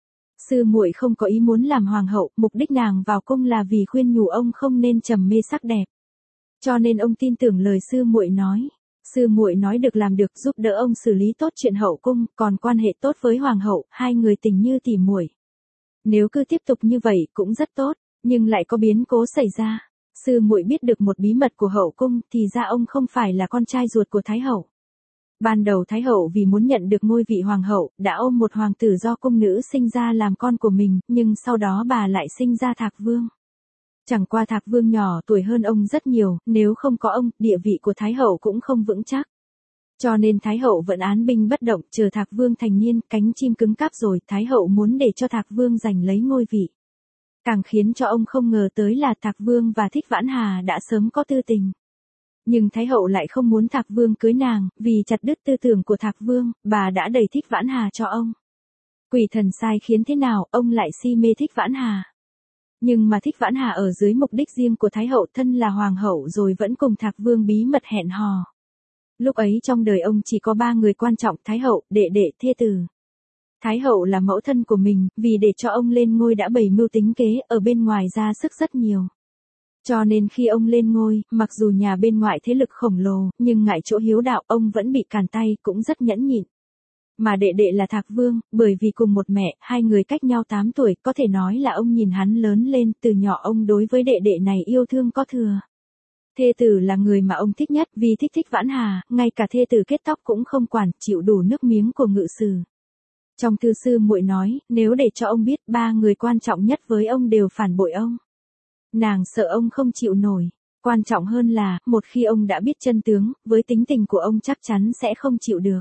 Sư muội không có ý muốn làm hoàng hậu, mục đích nàng vào cung là vì khuyên nhủ ông không nên trầm mê sắc đẹp. Cho nên ông tin tưởng lời sư muội nói. Sư muội nói được làm được, giúp đỡ ông xử lý tốt chuyện hậu cung, còn quan hệ tốt với hoàng hậu, hai người tình như tỉ muội. Nếu cứ tiếp tục như vậy cũng rất tốt, nhưng lại có biến cố xảy ra. Sư muội biết được một bí mật của hậu cung, thì ra ông không phải là con trai ruột của thái hậu. Ban đầu thái hậu vì muốn nhận được ngôi vị hoàng hậu, đã ôm một hoàng tử do cung nữ sinh ra làm con của mình, nhưng sau đó bà lại sinh ra Thạc Vương. Chẳng qua Thạc Vương nhỏ tuổi hơn ông rất nhiều, nếu không có ông, địa vị của thái hậu cũng không vững chắc. Cho nên thái hậu vẫn án binh bất động, chờ Thạc Vương thành niên, cánh chim cứng cáp rồi, thái hậu muốn để cho Thạc Vương giành lấy ngôi vị. Càng khiến cho ông không ngờ tới là Thạc Vương và Thích Vãn Hà đã sớm có tư tình. Nhưng thái hậu lại không muốn Thạc Vương cưới nàng, vì chặt đứt tư tưởng của Thạc Vương, bà đã đẩy Thích Vãn Hà cho ông. Quỷ thần sai khiến thế nào, ông lại si mê Thích Vãn Hà. Nhưng mà Thích Vãn Hà ở dưới mục đích riêng của thái hậu, thân là hoàng hậu rồi vẫn cùng Thạc Vương bí mật hẹn hò. Lúc ấy trong đời ông chỉ có ba người quan trọng, thái hậu, đệ đệ, thê tử. Thái hậu là mẫu thân của mình, vì để cho ông lên ngôi đã bày mưu tính kế, ở bên ngoài ra sức rất nhiều. Cho nên khi ông lên ngôi, mặc dù nhà bên ngoại thế lực khổng lồ, nhưng ngại chỗ hiếu đạo, ông vẫn bị cản tay, cũng rất nhẫn nhịn. Mà đệ đệ là Thạc Vương, bởi vì cùng một mẹ, hai người cách nhau tám tuổi, có thể nói là ông nhìn hắn lớn lên, từ nhỏ ông đối với đệ đệ này yêu thương có thừa. Thê tử là người mà ông thích nhất, vì thích Thích Vãn Hà, ngay cả thê tử kết tóc cũng không quản, chịu đủ nước miếng của ngự sử. Trong thư sư muội nói, nếu để cho ông biết ba người quan trọng nhất với ông đều phản bội ông. Nàng sợ ông không chịu nổi. Quan trọng hơn là, một khi ông đã biết chân tướng, với tính tình của ông chắc chắn sẽ không chịu được.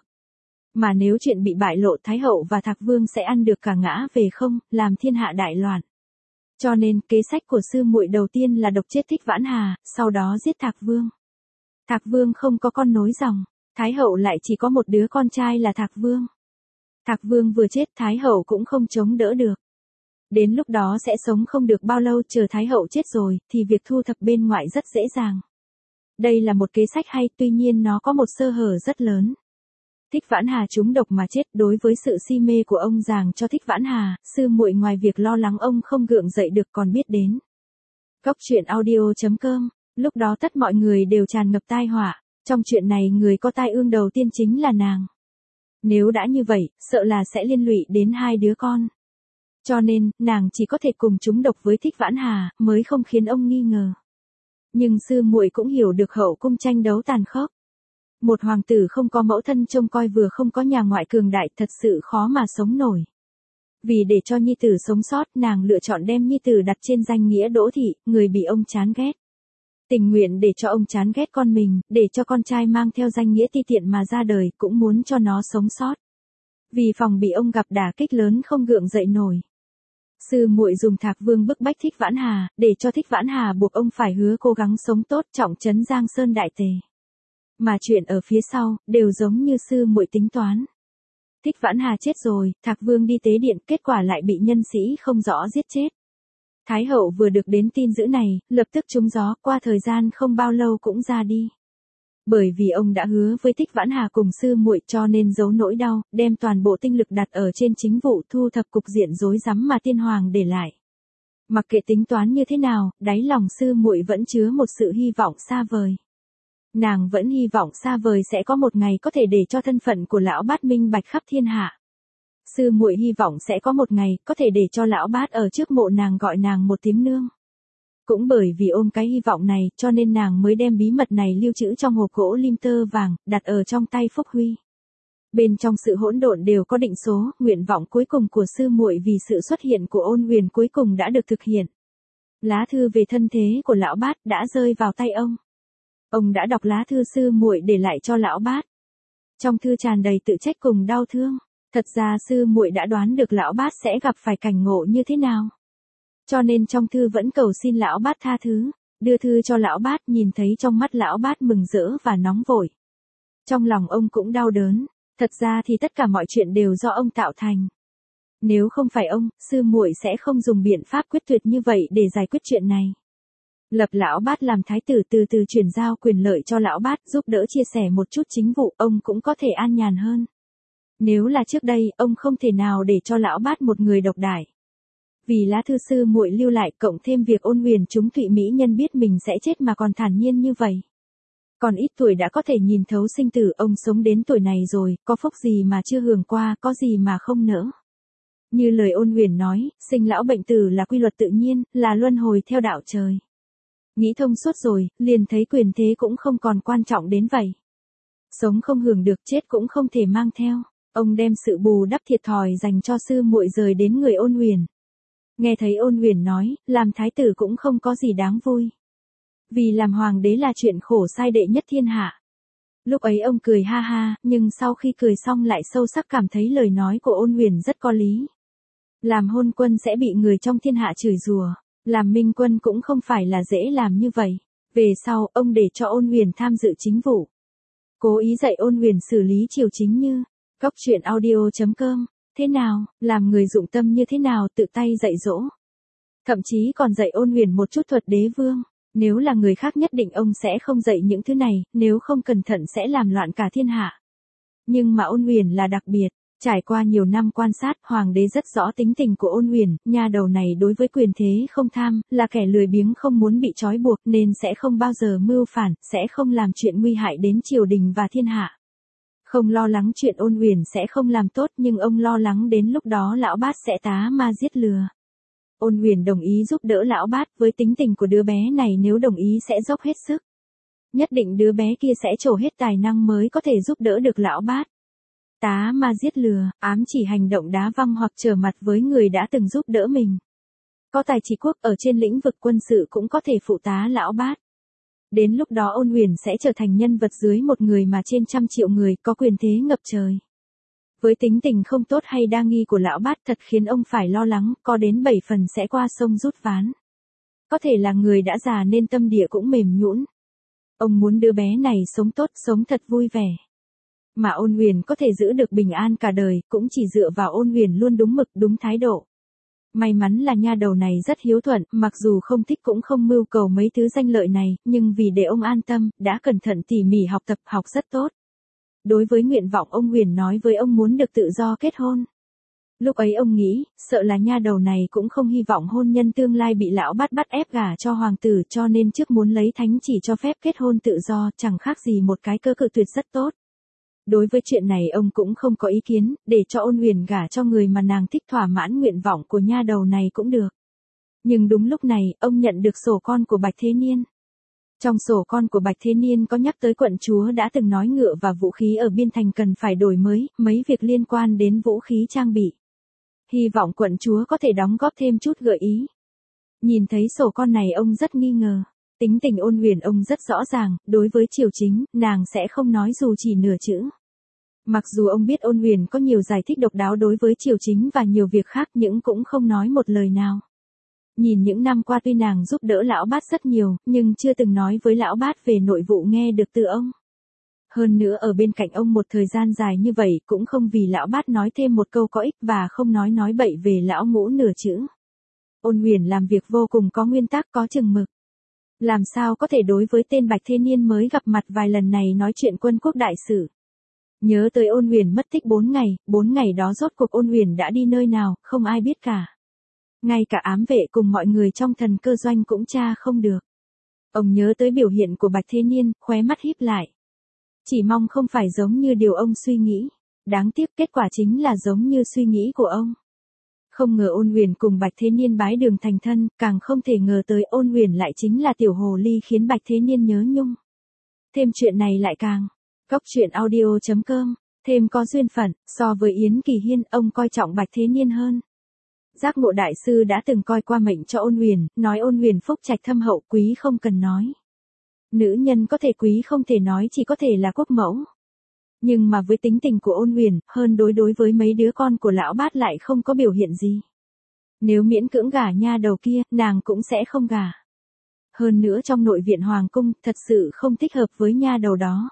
Mà nếu chuyện bị bại lộ, Thái hậu và Thạc Vương sẽ ăn được cả ngã về không, làm thiên hạ đại loạn. Cho nên, kế sách của sư muội đầu tiên là độc chết Thích Vãn Hà, sau đó giết Thạc Vương. Thạc Vương không có con nối dòng, Thái hậu lại chỉ có một đứa con trai là Thạc Vương. Thạc Vương vừa chết, Thái hậu cũng không chống đỡ được. Đến lúc đó sẽ sống không được bao lâu, chờ Thái hậu chết rồi, thì việc thu thập bên ngoại rất dễ dàng. Đây là một kế sách hay, tuy nhiên nó có một sơ hở rất lớn. Thích Vãn Hà trúng độc mà chết, đối với sự si mê của ông dàng cho Thích Vãn Hà, sư muội ngoài việc lo lắng ông không gượng dậy được còn biết đến. Góc truyện audio chấm com, lúc đó tất mọi người đều tràn ngập tai họa. Trong chuyện này người có tai ương đầu tiên chính là nàng. Nếu đã như vậy, sợ là sẽ liên lụy đến hai đứa con. Cho nên, nàng chỉ có thể cùng chúng độc với Thích Vãn Hà, mới không khiến ông nghi ngờ. Nhưng sư muội cũng hiểu được hậu cung tranh đấu tàn khốc. Một hoàng tử không có mẫu thân trông coi vừa không có nhà ngoại cường đại thật sự khó mà sống nổi. Vì để cho nhi tử sống sót, nàng lựa chọn đem nhi tử đặt trên danh nghĩa Đỗ Thị, người bị ông chán ghét. Tình nguyện để cho ông chán ghét con mình, để cho con trai mang theo danh nghĩa ti tiện mà ra đời, cũng muốn cho nó sống sót. Vì phòng bị ông gặp đả kích lớn không gượng dậy nổi. Sư muội dùng Thạc Vương bức bách Thích Vãn Hà, để cho Thích Vãn Hà buộc ông phải hứa cố gắng sống tốt, trọng trấn Giang Sơn đại tề. Mà chuyện ở phía sau, đều giống như sư muội tính toán. Thích Vãn Hà chết rồi, Thạc Vương đi tế điện, kết quả lại bị nhân sĩ không rõ giết chết. Thái hậu vừa được đến tin dữ này, lập tức trúng gió, qua thời gian không bao lâu cũng ra đi. Bởi vì ông đã hứa với Thích Vãn Hà cùng sư muội cho nên giấu nỗi đau, đem toàn bộ tinh lực đặt ở trên chính vụ thu thập cục diện rối rắm mà tiên hoàng để lại. Mặc kệ tính toán như thế nào, đáy lòng sư muội vẫn chứa một sự hy vọng xa vời. Nàng vẫn hy vọng xa vời sẽ có một ngày có thể để cho thân phận của lão bát minh bạch khắp thiên hạ. Sư muội hy vọng sẽ có một ngày có thể để cho lão bát ở trước mộ nàng gọi nàng một tiếng nương. Cũng bởi vì ôm cái hy vọng này cho nên nàng mới đem bí mật này lưu trữ trong hộp gỗ lim tơ vàng, đặt ở trong tay Phúc Huy. Bên trong sự hỗn độn đều có định số, nguyện vọng cuối cùng của sư muội vì sự xuất hiện của Ôn Huyền cuối cùng đã được thực hiện. Lá thư về thân thế của lão bát đã rơi vào tay ông. Ông đã đọc lá thư sư muội để lại cho lão bát. Trong thư tràn đầy tự trách cùng đau thương. Thật ra sư muội đã đoán được lão bát sẽ gặp phải cảnh ngộ như thế nào. Cho nên trong thư vẫn cầu xin lão bát tha thứ, đưa thư cho lão bát, nhìn thấy trong mắt lão bát mừng rỡ và nóng vội. Trong lòng ông cũng đau đớn, thật ra thì tất cả mọi chuyện đều do ông tạo thành. Nếu không phải ông, sư muội sẽ không dùng biện pháp quyết tuyệt như vậy để giải quyết chuyện này. Lập lão bát làm thái tử, từ từ chuyển giao quyền lợi cho lão bát, giúp đỡ chia sẻ một chút chính vụ, ông cũng có thể an nhàn hơn. Nếu là trước đây, ông không thể nào để cho lão bát một người độc đại. Vì lá thư sư muội lưu lại, cộng thêm việc Ôn Huyền chúng Thụy Mỹ nhân biết mình sẽ chết mà còn thản nhiên như vậy. Còn ít tuổi đã có thể nhìn thấu sinh tử, ông sống đến tuổi này rồi, có phúc gì mà chưa hưởng qua, có gì mà không nỡ. Như lời Ôn Huyền nói, sinh lão bệnh tử là quy luật tự nhiên, là luân hồi theo đạo trời. Nghĩ thông suốt rồi, liền thấy quyền thế cũng không còn quan trọng đến vậy. Sống không hưởng được, chết cũng không thể mang theo. Ông đem sự bù đắp thiệt thòi dành cho sư muội rời đến người Ôn Huyền. Nghe thấy Ôn Huyền nói, làm thái tử cũng không có gì đáng vui. Vì làm hoàng đế là chuyện khổ sai đệ nhất thiên hạ. Lúc ấy ông cười ha ha, nhưng sau khi cười xong lại sâu sắc cảm thấy lời nói của Ôn Huyền rất có lý. Làm hôn quân sẽ bị người trong thiên hạ chửi rủa, làm minh quân cũng không phải là dễ làm như vậy. Về sau, ông để cho Ôn Huyền tham dự chính vụ. Cố ý dạy Ôn Huyền xử lý triều chính như Góc truyện audio chấm com. Thế nào, làm người dụng tâm như thế nào, tự tay dạy dỗ. Thậm chí còn dạy Ôn Huyền một chút thuật đế vương. Nếu là người khác nhất định ông sẽ không dạy những thứ này, nếu không cẩn thận sẽ làm loạn cả thiên hạ. Nhưng mà Ôn Huyền là đặc biệt. Trải qua nhiều năm quan sát, hoàng đế rất rõ tính tình của Ôn Huyền, nha đầu này đối với quyền thế không tham, là kẻ lười biếng không muốn bị trói buộc nên sẽ không bao giờ mưu phản, sẽ không làm chuyện nguy hại đến triều đình và thiên hạ. Không lo lắng chuyện Ôn Huyền sẽ không làm tốt, nhưng ông lo lắng đến lúc đó lão bát sẽ tá ma giết lừa. Ôn Huyền đồng ý giúp đỡ lão bát, với tính tình của đứa bé này nếu đồng ý sẽ dốc hết sức. Nhất định đứa bé kia sẽ trổ hết tài năng mới có thể giúp đỡ được lão bát. Tá ma giết lừa, ám chỉ hành động đá văng hoặc trở mặt với người đã từng giúp đỡ mình. Có tài trị quốc ở trên lĩnh vực quân sự cũng có thể phụ tá lão bát. Đến lúc đó Ôn Huyền sẽ trở thành nhân vật dưới một người mà trên trăm triệu người, có quyền thế ngập trời. Với tính tình không tốt hay đa nghi của lão bát thật khiến ông phải lo lắng, có đến bảy phần sẽ qua sông rút ván. Có thể là người đã già nên tâm địa cũng mềm nhũn. Ông muốn đứa bé này sống tốt, sống thật vui vẻ. Mà Ôn Huyền có thể giữ được bình an cả đời, cũng chỉ dựa vào Ôn Huyền luôn đúng mực, đúng thái độ. May mắn là nha đầu này rất hiếu thuận, mặc dù không thích cũng không mưu cầu mấy thứ danh lợi này, nhưng vì để ông an tâm, đã cẩn thận tỉ mỉ học tập, học rất tốt. Đối với nguyện vọng ông Huyền nói với ông muốn được tự do kết hôn. Lúc ấy ông nghĩ, sợ là nha đầu này cũng không hy vọng hôn nhân tương lai bị lão bắt bắt ép gả cho hoàng tử, cho nên trước muốn lấy thánh chỉ cho phép kết hôn tự do, chẳng khác gì một cái cơ cự tuyệt rất tốt. Đối với chuyện này ông cũng không có ý kiến, để cho Ôn Huyền gả cho người mà nàng thích, thỏa mãn nguyện vọng của nha đầu này cũng được. Nhưng đúng lúc này, ông nhận được sổ con của Bạch Thế Niên. Trong sổ con của Bạch Thế Niên có nhắc tới quận chúa đã từng nói ngựa và vũ khí ở biên thành cần phải đổi mới, mấy việc liên quan đến vũ khí trang bị. Hy vọng quận chúa có thể đóng góp thêm chút gợi ý. Nhìn thấy sổ con này ông rất nghi ngờ. Tính tình Ôn Huyền ông rất rõ ràng, đối với Triều Chính, nàng sẽ không nói dù chỉ nửa chữ. Mặc dù ông biết Ôn Huyền có nhiều giải thích độc đáo đối với Triều Chính và nhiều việc khác nhưng cũng không nói một lời nào. Nhìn những năm qua tuy nàng giúp đỡ lão bát rất nhiều, nhưng chưa từng nói với lão bát về nội vụ nghe được từ ông. Hơn nữa ở bên cạnh ông một thời gian dài như vậy cũng không vì lão bát nói thêm một câu có ích và không nói nói bậy về lão ngũ nửa chữ. Ôn Huyền làm việc vô cùng có nguyên tắc, có chừng mực. Làm sao có thể đối với tên Bạch Thế Niên mới gặp mặt vài lần này nói chuyện quân quốc đại sự. Nhớ tới Ôn Huyền mất tích bốn ngày, bốn ngày đó rốt cuộc Ôn Huyền đã đi nơi nào, không ai biết cả. Ngay cả ám vệ cùng mọi người trong thần cơ doanh cũng tra không được. Ông nhớ tới biểu hiện của Bạch Thế Niên, khóe mắt híp lại. Chỉ mong không phải giống như điều ông suy nghĩ. Đáng tiếc kết quả chính là giống như suy nghĩ của ông. Không ngờ Ôn Huyền cùng Bạch Thế Niên bái đường thành thân, càng không thể ngờ tới Ôn Huyền lại chính là tiểu hồ ly khiến Bạch Thế Niên nhớ nhung. Thêm chuyện này lại càng. Góc truyện audio chấm com, thêm có duyên phận, so với Yến Kỳ Hiên, ông coi trọng Bạch Thế Niên hơn. Giác Ngộ đại sư đã từng coi qua mệnh cho Ôn Huyền, nói Ôn Huyền phúc trạch thâm hậu, quý không cần nói. Nữ nhân có thể quý không thể nói, chỉ có thể là quốc mẫu. Nhưng mà với tính tình của Ôn Huyền, hơn đối đối với mấy đứa con của lão bát lại không có biểu hiện gì. Nếu miễn cưỡng gả nha đầu kia, nàng cũng sẽ không gả. Hơn nữa trong nội viện hoàng cung, thật sự không thích hợp với nha đầu đó.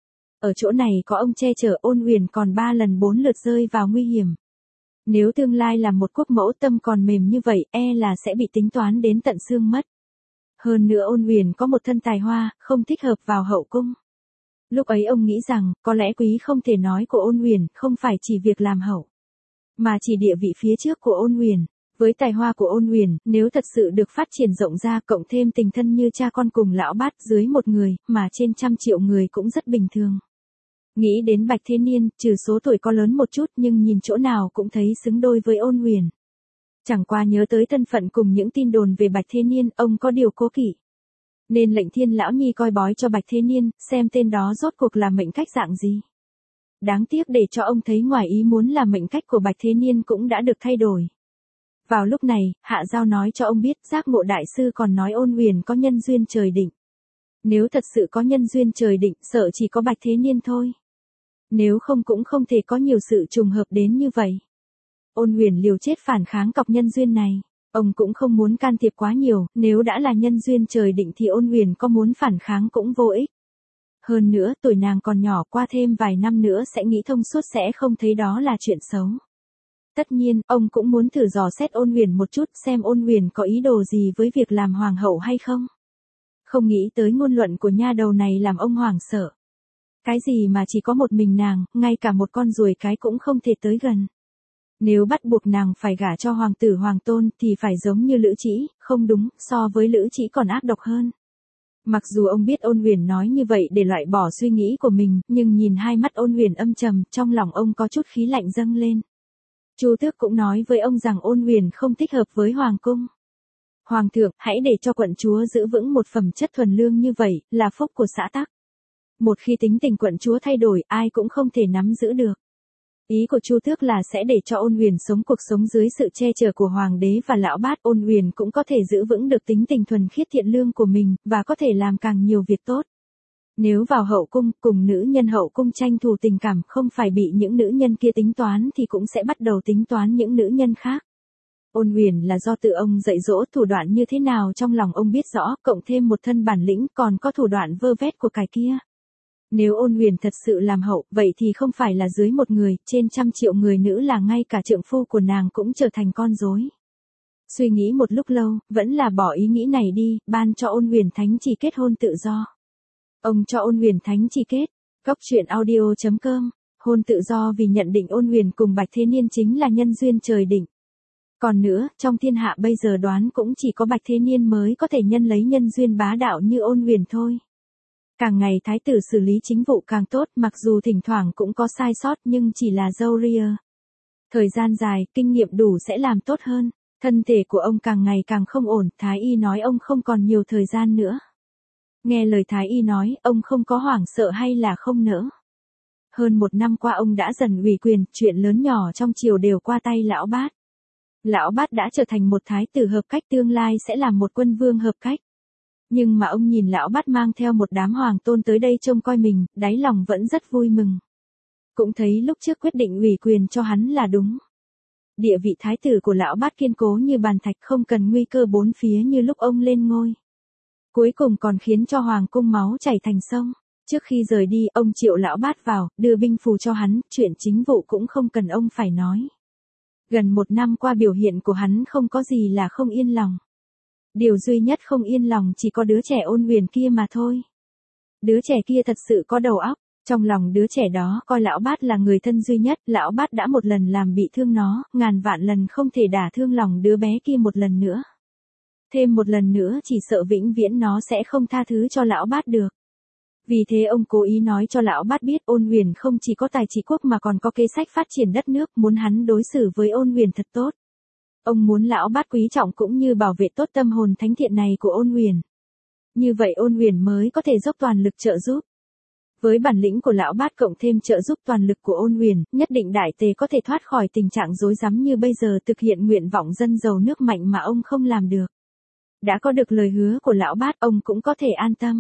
Ở chỗ này có ông che chở, Ôn Huyền còn ba lần bốn lượt rơi vào nguy hiểm. Nếu tương lai là một quốc mẫu tâm còn mềm như vậy, e là sẽ bị tính toán đến tận xương mất. Hơn nữa Ôn Huyền có một thân tài hoa, không thích hợp vào hậu cung. Lúc ấy ông nghĩ rằng, có lẽ quý không thể nói của Ôn Huyền, không phải chỉ việc làm hậu, mà chỉ địa vị phía trước của Ôn Huyền. Với tài hoa của Ôn Huyền, nếu thật sự được phát triển rộng ra, cộng thêm tình thân như cha con cùng lão bát dưới một người, mà trên trăm triệu người cũng rất bình thường. Nghĩ đến Bạch Thế Niên, trừ số tuổi có lớn một chút nhưng nhìn chỗ nào cũng thấy xứng đôi với Ôn Huyền. Chẳng qua nhớ tới thân phận cùng những tin đồn về Bạch Thế Niên, ông có điều cố kỵ. Nên lệnh Thiên Lão Nhi coi bói cho Bạch Thế Niên, xem tên đó rốt cuộc là mệnh cách dạng gì. Đáng tiếc để cho ông thấy ngoài ý muốn là mệnh cách của Bạch Thế Niên cũng đã được thay đổi. Vào lúc này, Hạ Giao nói cho ông biết Giác Ngộ đại sư còn nói Ôn Huyền có nhân duyên trời định. Nếu thật sự có nhân duyên trời định, sợ chỉ có Bạch Thế Niên thôi. Nếu không cũng không thể có nhiều sự trùng hợp đến như vậy. Ôn Huyền liều chết phản kháng cọc nhân duyên này. Ông cũng không muốn can thiệp quá nhiều, nếu đã là nhân duyên trời định thì Ôn Huyền có muốn phản kháng cũng vô ích. Hơn nữa, tuổi nàng còn nhỏ, qua thêm vài năm nữa sẽ nghĩ thông suốt, sẽ không thấy đó là chuyện xấu. Tất nhiên, ông cũng muốn thử dò xét Ôn Huyền một chút, xem Ôn Huyền có ý đồ gì với việc làm hoàng hậu hay không. Không nghĩ tới ngôn luận của nha đầu này làm ông hoảng sợ. Cái gì mà chỉ có một mình nàng, ngay cả một con ruồi cái cũng không thể tới gần. Nếu bắt buộc nàng phải gả cho hoàng tử hoàng tôn thì phải giống như Lữ Trĩ, không đúng, so với Lữ Trĩ còn ác độc hơn. Mặc dù ông biết Ôn Huyền nói như vậy để loại bỏ suy nghĩ của mình, nhưng nhìn hai mắt Ôn Huyền âm trầm, trong lòng ông có chút khí lạnh dâng lên. Chu Tước cũng nói với ông rằng Ôn Huyền không thích hợp với hoàng cung. Hoàng thượng, hãy để cho quận chúa giữ vững một phẩm chất thuần lương như vậy, là phúc của xã tắc. Một khi tính tình quận chúa thay đổi, ai cũng không thể nắm giữ được. Ý của Chu Tước là sẽ để cho Ôn Huyền sống cuộc sống dưới sự che chở của hoàng đế và lão bát, Ôn Huyền cũng có thể giữ vững được tính tình thuần khiết thiện lương của mình, và có thể làm càng nhiều việc tốt. Nếu vào hậu cung, cùng nữ nhân hậu cung tranh thủ tình cảm, không phải bị những nữ nhân kia tính toán thì cũng sẽ bắt đầu tính toán những nữ nhân khác. Ôn Huyền là do tự ông dạy dỗ, thủ đoạn như thế nào trong lòng ông biết rõ, cộng thêm một thân bản lĩnh, còn có thủ đoạn vơ vét của cải kia. Nếu Ôn Huyền thật sự làm hậu, vậy thì không phải là dưới một người, trên trăm triệu người nữ là ngay cả trượng phu của nàng cũng trở thành con rối. Suy nghĩ một lúc lâu, vẫn là bỏ ý nghĩ này đi, ban cho Ôn Huyền thánh chỉ kết hôn tự do. Ông cho Ôn Huyền thánh chỉ kết. Góc truyện audio chấm com hôn tự do vì nhận định Ôn Huyền cùng Bạch Thế Niên chính là nhân duyên trời định. Còn nữa, trong thiên hạ bây giờ đoán cũng chỉ có Bạch Thế Niên mới có thể nhân lấy nhân duyên bá đạo như Ôn Huyền thôi. Càng ngày thái tử xử lý chính vụ càng tốt, mặc dù thỉnh thoảng cũng có sai sót nhưng chỉ là râu ria. Thời gian dài, kinh nghiệm đủ sẽ làm tốt hơn. Thân thể của ông càng ngày càng không ổn, thái y nói ông không còn nhiều thời gian nữa. Nghe lời thái y nói, ông không có hoảng sợ hay là không nỡ. Hơn một năm qua ông đã dần ủy quyền, chuyện lớn nhỏ trong triều đều qua tay lão bát. Lão bát đã trở thành một thái tử hợp cách, tương lai sẽ làm một quân vương hợp cách. Nhưng mà ông nhìn lão bát mang theo một đám hoàng tôn tới đây trông coi mình, đáy lòng vẫn rất vui mừng. Cũng thấy lúc trước quyết định ủy quyền cho hắn là đúng. Địa vị thái tử của lão bát kiên cố như bàn thạch, không cần nguy cơ bốn phía như lúc ông lên ngôi. Cuối cùng còn khiến cho hoàng cung máu chảy thành sông. Trước khi rời đi, ông triệu lão bát vào, đưa binh phù cho hắn, chuyện chính vụ cũng không cần ông phải nói. Gần một năm qua biểu hiện của hắn không có gì là không yên lòng. Điều duy nhất không yên lòng chỉ có đứa trẻ Ôn Huyền kia mà thôi. Đứa trẻ kia thật sự có đầu óc, trong lòng đứa trẻ đó coi lão bát là người thân duy nhất, lão bát đã một lần làm bị thương nó, ngàn vạn lần không thể đả thương lòng đứa bé kia một lần nữa. Thêm một lần nữa chỉ sợ vĩnh viễn nó sẽ không tha thứ cho lão bát được. Vì thế ông cố ý nói cho lão bát biết Ôn Huyền không chỉ có tài trị quốc mà còn có kế sách phát triển đất nước, muốn hắn đối xử với Ôn Huyền thật tốt. Ông muốn lão bát quý trọng cũng như bảo vệ tốt tâm hồn thánh thiện này của Ôn Huyền. Như vậy Ôn Huyền mới có thể dốc toàn lực trợ giúp. Với bản lĩnh của lão bát cộng thêm trợ giúp toàn lực của Ôn Huyền, nhất định đại tề có thể thoát khỏi tình trạng rối rắm như bây giờ, thực hiện nguyện vọng dân giàu nước mạnh mà ông không làm được. Đã có được lời hứa của lão bát, ông cũng có thể an tâm.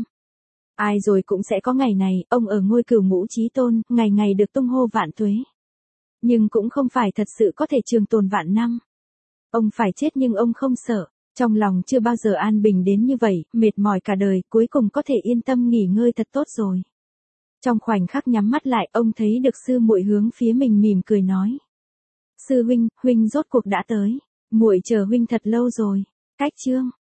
Ai rồi cũng sẽ có ngày này, ông ở ngôi cửu ngũ chí tôn, ngày ngày được tung hô vạn tuế. Nhưng cũng không phải thật sự có thể trường tồn vạn năm. Ông phải chết nhưng ông không sợ, trong lòng chưa bao giờ an bình đến như vậy, mệt mỏi cả đời, cuối cùng có thể yên tâm nghỉ ngơi thật tốt rồi. Trong khoảnh khắc nhắm mắt lại, ông thấy được sư muội hướng phía mình mỉm cười nói. Sư huynh, huynh rốt cuộc đã tới, muội chờ huynh thật lâu rồi. Cách chương